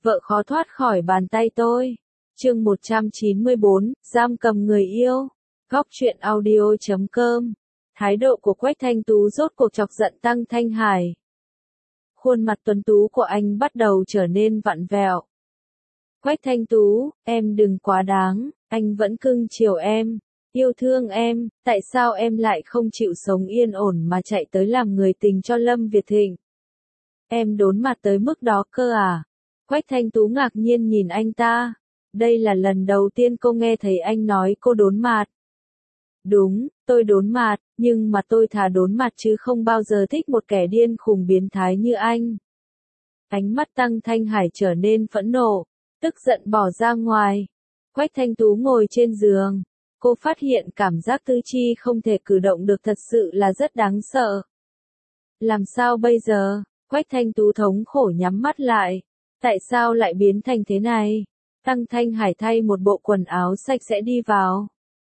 vợ khó thoát khỏi bàn tay tôi. Chương 194, giam cầm người yêu. Góc truyện audio.com. Thái độ của Quách Thanh Tú rốt cuộc chọc giận Tăng Thanh Hải. Khuôn mặt tuấn tú của anh bắt đầu trở nên vặn vẹo. Quách Thanh Tú, em đừng quá đáng, anh vẫn cưng chiều em, yêu thương em, tại sao em lại không chịu sống yên ổn mà chạy tới làm người tình cho Lâm Việt Thịnh? Em đốn mặt tới mức đó cơ à? Quách Thanh Tú ngạc nhiên nhìn anh ta. Đây là lần đầu tiên cô nghe thấy anh nói cô đốn mặt. Đúng, tôi đốn mặt, nhưng mà tôi thà đốn mặt chứ không bao giờ thích một kẻ điên khùng biến thái như anh. Ánh mắt Tăng Thanh Hải trở nên phẫn nộ, tức giận bỏ ra ngoài. Quách Thanh Tú ngồi trên giường. Cô phát hiện cảm giác tứ chi không thể cử động được thật sự là rất đáng sợ. Làm sao bây giờ? Quách Thanh Tú thống khổ nhắm mắt lại. Tại sao lại biến thành thế này? Tăng Thanh Hải thay một bộ quần áo sạch sẽ đi vào.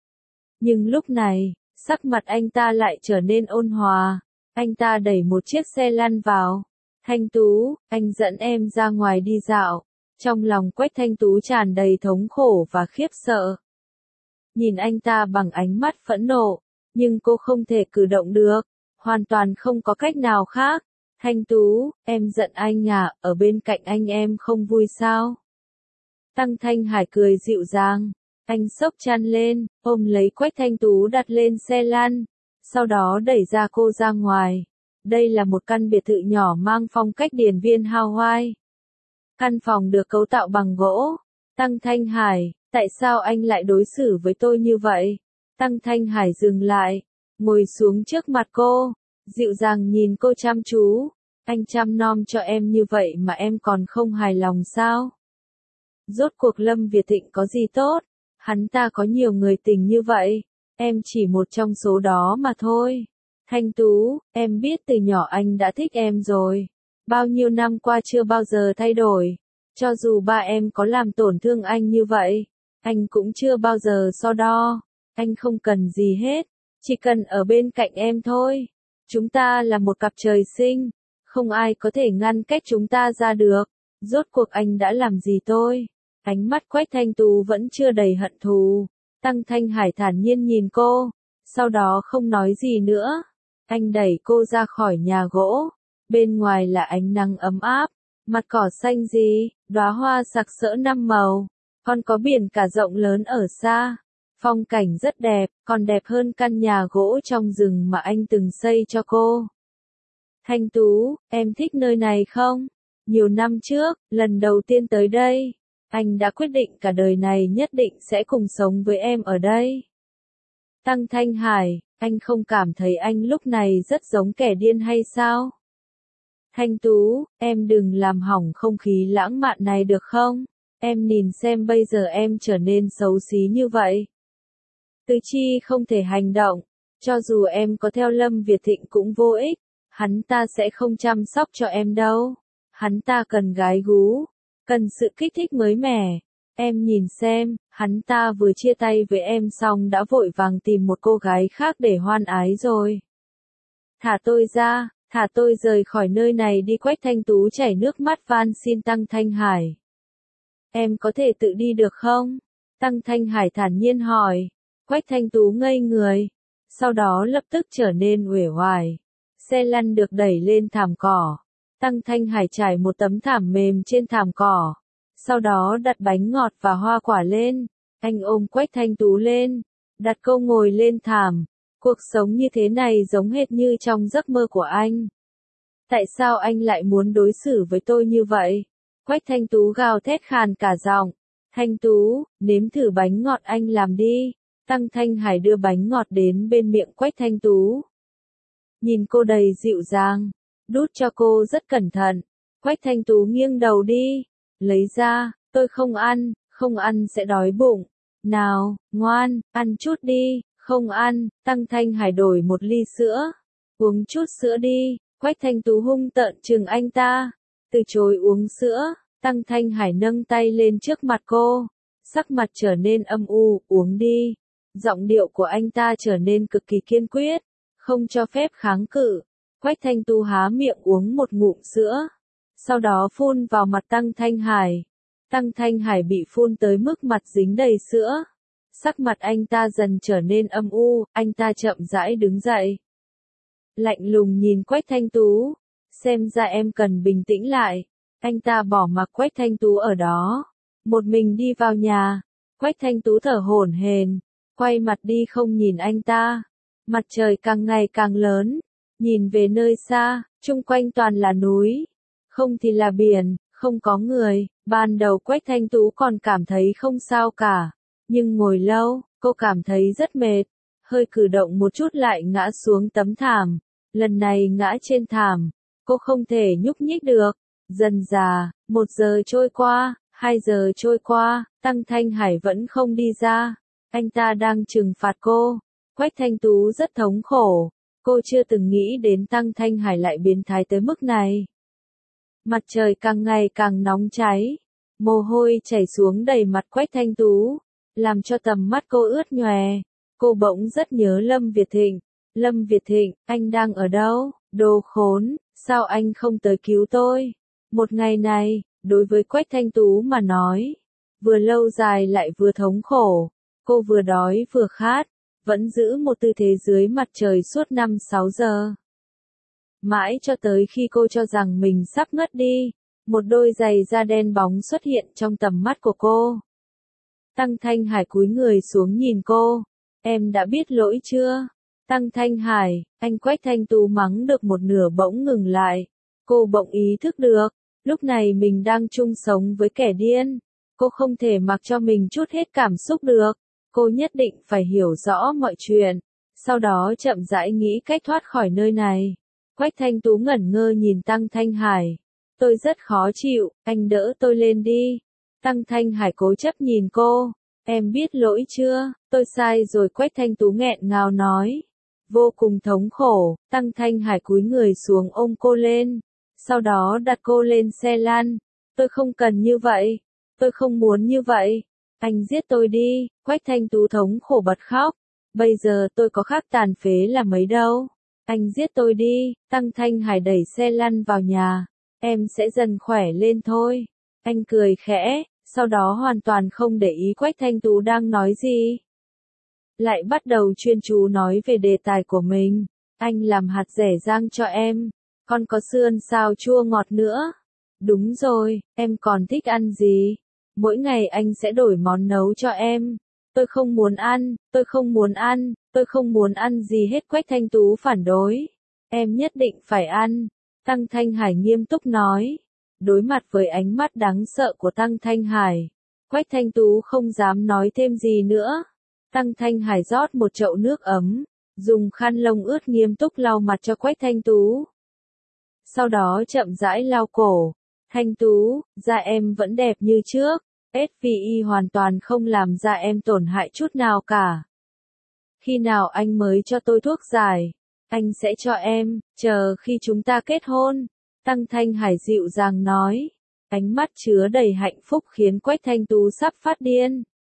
Nhưng lúc này, sắc mặt anh ta lại trở nên ôn hòa. Anh ta đẩy một chiếc xe lăn vào. Thanh Tú, anh dẫn em ra ngoài đi dạo. Trong lòng Quách Thanh Tú tràn đầy thống khổ và khiếp sợ. Nhìn anh ta bằng ánh mắt phẫn nộ, nhưng cô không thể cử động được, hoàn toàn không có cách nào khác. Thanh Tú, em giận anh à, ở bên cạnh anh em không vui sao? Tăng Thanh Hải cười dịu dàng, anh xốc chăn lên, ôm lấy Quách Thanh Tú đặt lên xe lăn, sau đó đẩy ra cô ra ngoài. Đây là một căn biệt thự nhỏ mang phong cách điển viên Hawaii. Căn phòng được cấu tạo bằng gỗ. Tăng Thanh Hải, tại sao anh lại đối xử với tôi như vậy? Tăng Thanh Hải dừng lại, ngồi xuống trước mặt cô, dịu dàng nhìn cô chăm chú. Anh chăm nom cho em như vậy mà em còn không hài lòng sao? Rốt cuộc Lâm Việt Thịnh có gì tốt? Hắn ta có nhiều người tình như vậy, em chỉ một trong số đó mà thôi. Thanh Tú, em biết từ nhỏ anh đã thích em rồi. Bao nhiêu năm qua chưa bao giờ thay đổi. Cho dù ba em có làm tổn thương anh như vậy, anh cũng chưa bao giờ so đo. Anh không cần gì hết, chỉ cần ở bên cạnh em thôi. Chúng ta là một cặp trời sinh, không ai có thể ngăn cách chúng ta ra được. Rốt cuộc anh đã làm gì tôi? Ánh mắt Quách Thanh Tú vẫn chưa đầy hận thù. Tăng Thanh Hải thản nhiên nhìn cô, sau đó không nói gì nữa. Anh đẩy cô ra khỏi nhà gỗ. Bên ngoài là ánh nắng ấm áp, mặt cỏ xanh gì, đóa hoa sặc sỡ năm màu, còn có biển cả rộng lớn ở xa. Phong cảnh rất đẹp, còn đẹp hơn căn nhà gỗ trong rừng mà anh từng xây cho cô. Thanh Tú, em thích nơi này không? Nhiều năm trước, lần đầu tiên tới đây, anh đã quyết định cả đời này nhất định sẽ cùng sống với em ở đây. Tăng Thanh Hải, anh không cảm thấy anh lúc này rất giống kẻ điên hay sao? Thanh Tú, em đừng làm hỏng không khí lãng mạn này được không? Em nhìn xem bây giờ em trở nên xấu xí như vậy. Tứ chi không thể hành động, cho dù em có theo Lâm Việt Thịnh cũng vô ích, hắn ta sẽ không chăm sóc cho em đâu. Hắn ta cần gái gú, cần sự kích thích mới mẻ. Em nhìn xem, hắn ta vừa chia tay với em xong đã vội vàng tìm một cô gái khác để hoan ái rồi. Thả tôi ra. Thả tôi rời khỏi nơi này đi. Quách Thanh Tú chảy nước mắt van xin Tăng Thanh Hải. Em có thể tự đi được không? Tăng Thanh Hải thản nhiên hỏi. Quách Thanh Tú ngây người. Sau đó lập tức trở nên uể oải. Xe lăn được đẩy lên thảm cỏ. Tăng Thanh Hải trải một tấm thảm mềm trên thảm cỏ. Sau đó đặt bánh ngọt và hoa quả lên. Anh ôm Quách Thanh Tú lên. Đặt cô ngồi lên thảm. Cuộc sống như thế này giống hệt như trong giấc mơ của anh. Tại sao anh lại muốn đối xử với tôi như vậy? Quách Thanh Tú gào thét khàn cả giọng. Thanh Tú, nếm thử bánh ngọt anh làm đi. Tăng Thanh Hải đưa bánh ngọt đến bên miệng Quách Thanh Tú. Nhìn cô đầy dịu dàng, đút cho cô rất cẩn thận. Quách Thanh Tú nghiêng đầu đi. Lấy ra, tôi không ăn sẽ đói bụng. Nào, ngoan, ăn chút đi. Không ăn, Tăng Thanh Hải đổi một ly sữa. Uống chút sữa đi. Quách Thanh Tú hung tợn trừng anh ta. Từ chối uống sữa, Tăng Thanh Hải nâng tay lên trước mặt cô. Sắc mặt trở nên âm u, uống đi. Giọng điệu của anh ta trở nên cực kỳ kiên quyết, không cho phép kháng cự. Quách Thanh Tú há miệng uống một ngụm sữa. sau đó phun vào mặt Tăng Thanh Hải. Tăng Thanh Hải bị phun tới mức mặt dính đầy sữa. Sắc mặt anh ta dần trở nên âm u, anh ta chậm rãi đứng dậy. Lạnh lùng nhìn Quách Thanh Tú. Xem ra em cần bình tĩnh lại. Anh ta bỏ mặc Quách Thanh Tú ở đó. Một mình đi vào nhà. Quách Thanh Tú thở hổn hển, quay mặt đi không nhìn anh ta. Mặt trời càng ngày càng lớn. Nhìn về nơi xa, chung quanh toàn là núi. Không thì là biển, không có người. Ban đầu Quách Thanh Tú còn cảm thấy không sao cả. Nhưng ngồi lâu, cô cảm thấy rất mệt. Hơi cử động một chút lại ngã xuống tấm thảm. Lần này ngã trên thảm. Cô không thể nhúc nhích được. Dần dà, 1 giờ trôi qua, 2 giờ trôi qua, Tăng Thanh Hải vẫn không đi ra. Anh ta đang trừng phạt cô. Quách Thanh Tú rất thống khổ. Cô chưa từng nghĩ đến Tăng Thanh Hải lại biến thái tới mức này. Mặt trời càng ngày càng nóng cháy. Mồ hôi chảy xuống đầy mặt Quách Thanh Tú, làm cho tầm mắt cô ướt nhòe. Cô bỗng rất nhớ Lâm Việt Thịnh. Lâm Việt Thịnh, anh đang ở đâu? Đồ khốn, sao anh không tới cứu tôi? Một ngày này, đối với Quách Thanh Tú mà nói, vừa lâu dài lại vừa thống khổ. Cô vừa đói vừa khát, vẫn giữ một tư thế dưới mặt trời suốt 5-6 giờ. Mãi cho tới khi cô cho rằng mình sắp ngất đi, một đôi giày da đen bóng xuất hiện trong tầm mắt của cô. Tăng Thanh Hải cúi người xuống nhìn cô. Em đã biết lỗi chưa? Tăng Thanh Hải, anh Quách Thanh Tú mắng được một nửa bỗng ngừng lại. Cô bỗng ý thức được, lúc này mình đang chung sống với kẻ điên. Cô không thể mặc cho mình trút hết cảm xúc được. Cô nhất định phải hiểu rõ mọi chuyện. Sau đó chậm rãi nghĩ cách thoát khỏi nơi này. Quách Thanh Tú ngẩn ngơ nhìn Tăng Thanh Hải. Tôi rất khó chịu, anh đỡ tôi lên đi. Tăng Thanh Hải cố chấp nhìn cô. Em biết lỗi chưa? Tôi sai rồi, Quách Thanh Tú nghẹn ngào nói. Vô cùng thống khổ, Tăng Thanh Hải cúi người xuống ôm cô lên. Sau đó đặt cô lên xe lăn. Tôi không cần như vậy. Tôi không muốn như vậy. Anh giết tôi đi. Quách Thanh Tú thống khổ bật khóc. Bây giờ tôi có khác tàn phế là mấy đâu. Anh giết tôi đi. Tăng Thanh Hải đẩy xe lăn vào nhà. Em sẽ dần khỏe lên thôi. Anh cười khẽ, sau đó hoàn toàn không để ý Quách Thanh Tú đang nói gì. Lại bắt đầu chuyên chú nói về đề tài của mình. Anh làm hạt dẻ rang cho em. Còn có sườn xào chua ngọt nữa. Đúng rồi, em còn thích ăn gì? Mỗi ngày anh sẽ đổi món nấu cho em. Tôi không muốn ăn, tôi không muốn ăn, tôi không muốn ăn gì hết. Quách Thanh Tú phản đối. Em nhất định phải ăn. Tăng Thanh Hải nghiêm túc nói. Đối mặt với ánh mắt đáng sợ của Tăng Thanh Hải, Quách Thanh Tú không dám nói thêm gì nữa. Tăng Thanh Hải rót một chậu nước ấm, dùng khăn lông ướt nghiêm túc lau mặt cho Quách Thanh Tú. Sau đó chậm rãi lau cổ. Thanh Tú, da em vẫn đẹp như trước. SVI hoàn toàn không làm da em tổn hại chút nào cả. Khi nào anh mới cho tôi thuốc giải? Anh sẽ cho em, chờ khi chúng ta kết hôn. Tăng Thanh Hải dịu dàng nói. Ánh mắt chứa đầy hạnh phúc khiến Quách Thanh Tú sắp phát điên.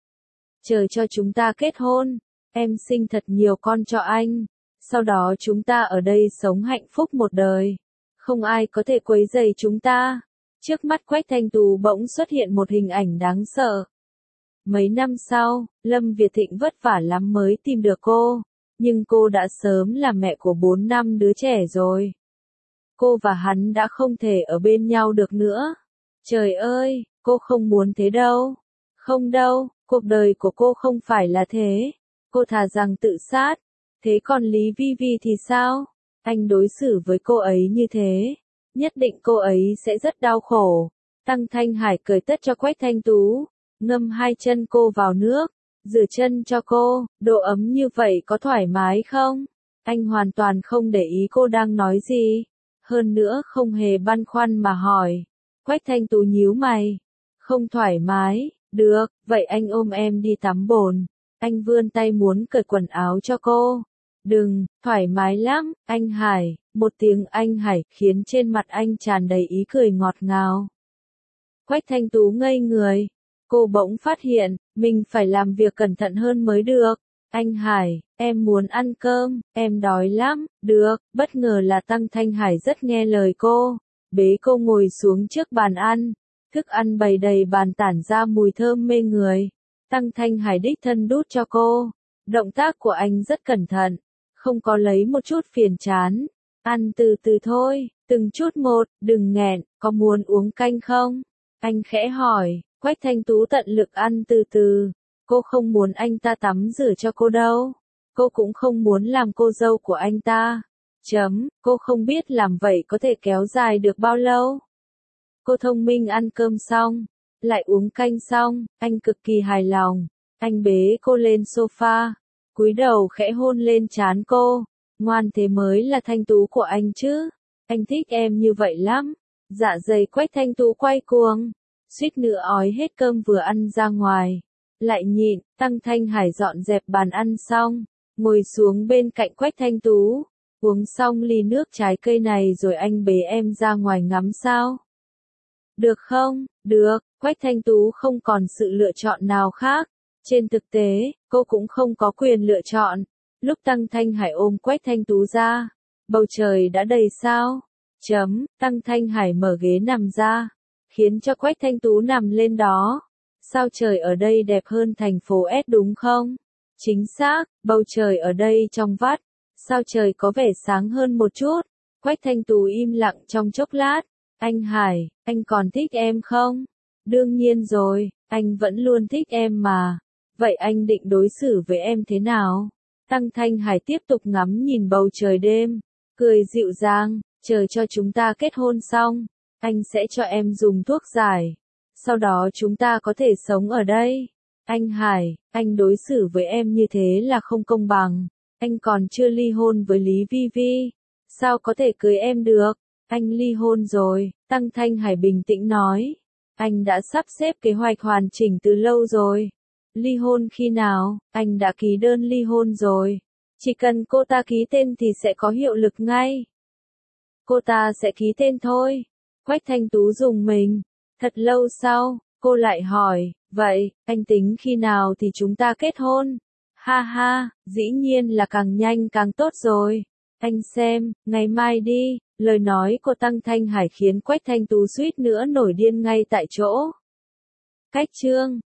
Chờ cho chúng ta kết hôn. Em sinh thật nhiều con cho anh. Sau đó chúng ta ở đây sống hạnh phúc một đời. Không ai có thể quấy rầy chúng ta. Trước mắt Quách Thanh Tú bỗng xuất hiện một hình ảnh đáng sợ. Mấy năm sau, Lâm Việt Thịnh vất vả lắm mới tìm được cô. Nhưng cô đã sớm là mẹ của 4 năm đứa trẻ rồi. Cô và hắn đã không thể ở bên nhau được nữa. Trời ơi, cô không muốn thế đâu. Không đâu, cuộc đời của cô không phải là thế. Cô thà rằng tự sát. Thế còn Lý Vi Vi thì sao? Anh đối xử với cô ấy như thế. Nhất định cô ấy sẽ rất đau khổ. Tăng Thanh Hải cởi tất cho Quách Thanh Tú. Ngâm 2 chân cô vào nước. Rửa chân cho cô. Độ ấm như vậy có thoải mái không? Anh hoàn toàn không để ý cô đang nói gì. Hơn nữa không hề băn khoăn mà hỏi. Quách Thanh Tú nhíu mày. Không thoải mái, được, vậy anh ôm em đi tắm bồn. Anh vươn tay muốn cởi quần áo cho cô. Đừng, thoải mái lắm, anh Hải. Một tiếng anh Hải khiến trên mặt anh tràn đầy ý cười ngọt ngào. Quách Thanh Tú ngây người. Cô bỗng phát hiện, mình phải làm việc cẩn thận hơn mới được. Anh Hải, em muốn ăn cơm, em đói lắm. Được, bất ngờ là Tăng Thanh Hải rất nghe lời cô. bế cô ngồi xuống trước bàn ăn. Thức ăn bày đầy bàn tản ra mùi thơm mê người. Tăng Thanh Hải đích thân đút cho cô. Động tác của anh rất cẩn thận, không có lấy một chút phiền chán. Ăn từ từ thôi, từng chút một, đừng nghẹn, có muốn uống canh không? Anh khẽ hỏi. Quách Thanh Tú tận lực ăn từ từ. Cô không muốn anh ta tắm rửa cho cô đâu. Cô cũng không muốn làm cô dâu của anh ta. Cô không biết làm vậy có thể kéo dài được bao lâu. Cô thông minh ăn cơm xong, lại uống canh xong, anh cực kỳ hài lòng. Anh bế cô lên sofa, cúi đầu khẽ hôn lên trán cô. Ngoan thế mới là Thanh Tú của anh chứ. Anh thích em như vậy lắm. Dạ dày Quách Thanh Tú quay cuồng, suýt nữa ói hết cơm vừa ăn ra ngoài. Lại nhịn, Tăng Thanh Hải dọn dẹp bàn ăn xong, ngồi xuống bên cạnh Quách Thanh Tú. Uống xong ly nước trái cây này rồi anh bế em ra ngoài ngắm sao. Được không? Được. Quách Thanh Tú không còn sự lựa chọn nào khác. Trên thực tế, cô cũng không có quyền lựa chọn. Lúc Tăng Thanh Hải ôm Quách Thanh Tú ra, bầu trời đã đầy sao. Tăng Thanh Hải mở ghế nằm ra, khiến cho Quách Thanh Tú nằm lên đó. Sao trời ở đây đẹp hơn thành phố S đúng không? Chính xác, bầu trời ở đây trong vắt. Sao trời có vẻ sáng hơn một chút? Quách Thanh Tú im lặng trong chốc lát. Anh Hải, anh còn thích em không? Đương nhiên rồi, anh vẫn luôn thích em mà. Vậy anh định đối xử với em thế nào? Tăng Thanh Hải tiếp tục ngắm nhìn bầu trời đêm, cười dịu dàng, chờ cho chúng ta kết hôn xong, anh sẽ cho em dùng thuốc giải. Sau đó chúng ta có thể sống ở đây. Anh Hải, anh đối xử với em như thế là không công bằng. Anh còn chưa ly hôn với Lý Vi Vi. Sao có thể cưới em được? Anh ly hôn rồi, Tăng Thanh Hải bình tĩnh nói. Anh đã sắp xếp kế hoạch hoàn chỉnh từ lâu rồi. Ly hôn khi nào? Anh đã ký đơn ly hôn rồi. Chỉ cần cô ta ký tên thì sẽ có hiệu lực ngay. Cô ta sẽ ký tên thôi. Quách Thanh Tú rùng mình. Thật lâu sau, cô lại hỏi, vậy, anh tính khi nào thì chúng ta kết hôn? Ha ha, dĩ nhiên là càng nhanh càng tốt rồi. Anh xem, ngày mai đi. Lời nói của Tăng Thanh Hải khiến Quách Thanh Tú suýt nữa nổi điên ngay tại chỗ. Cách chương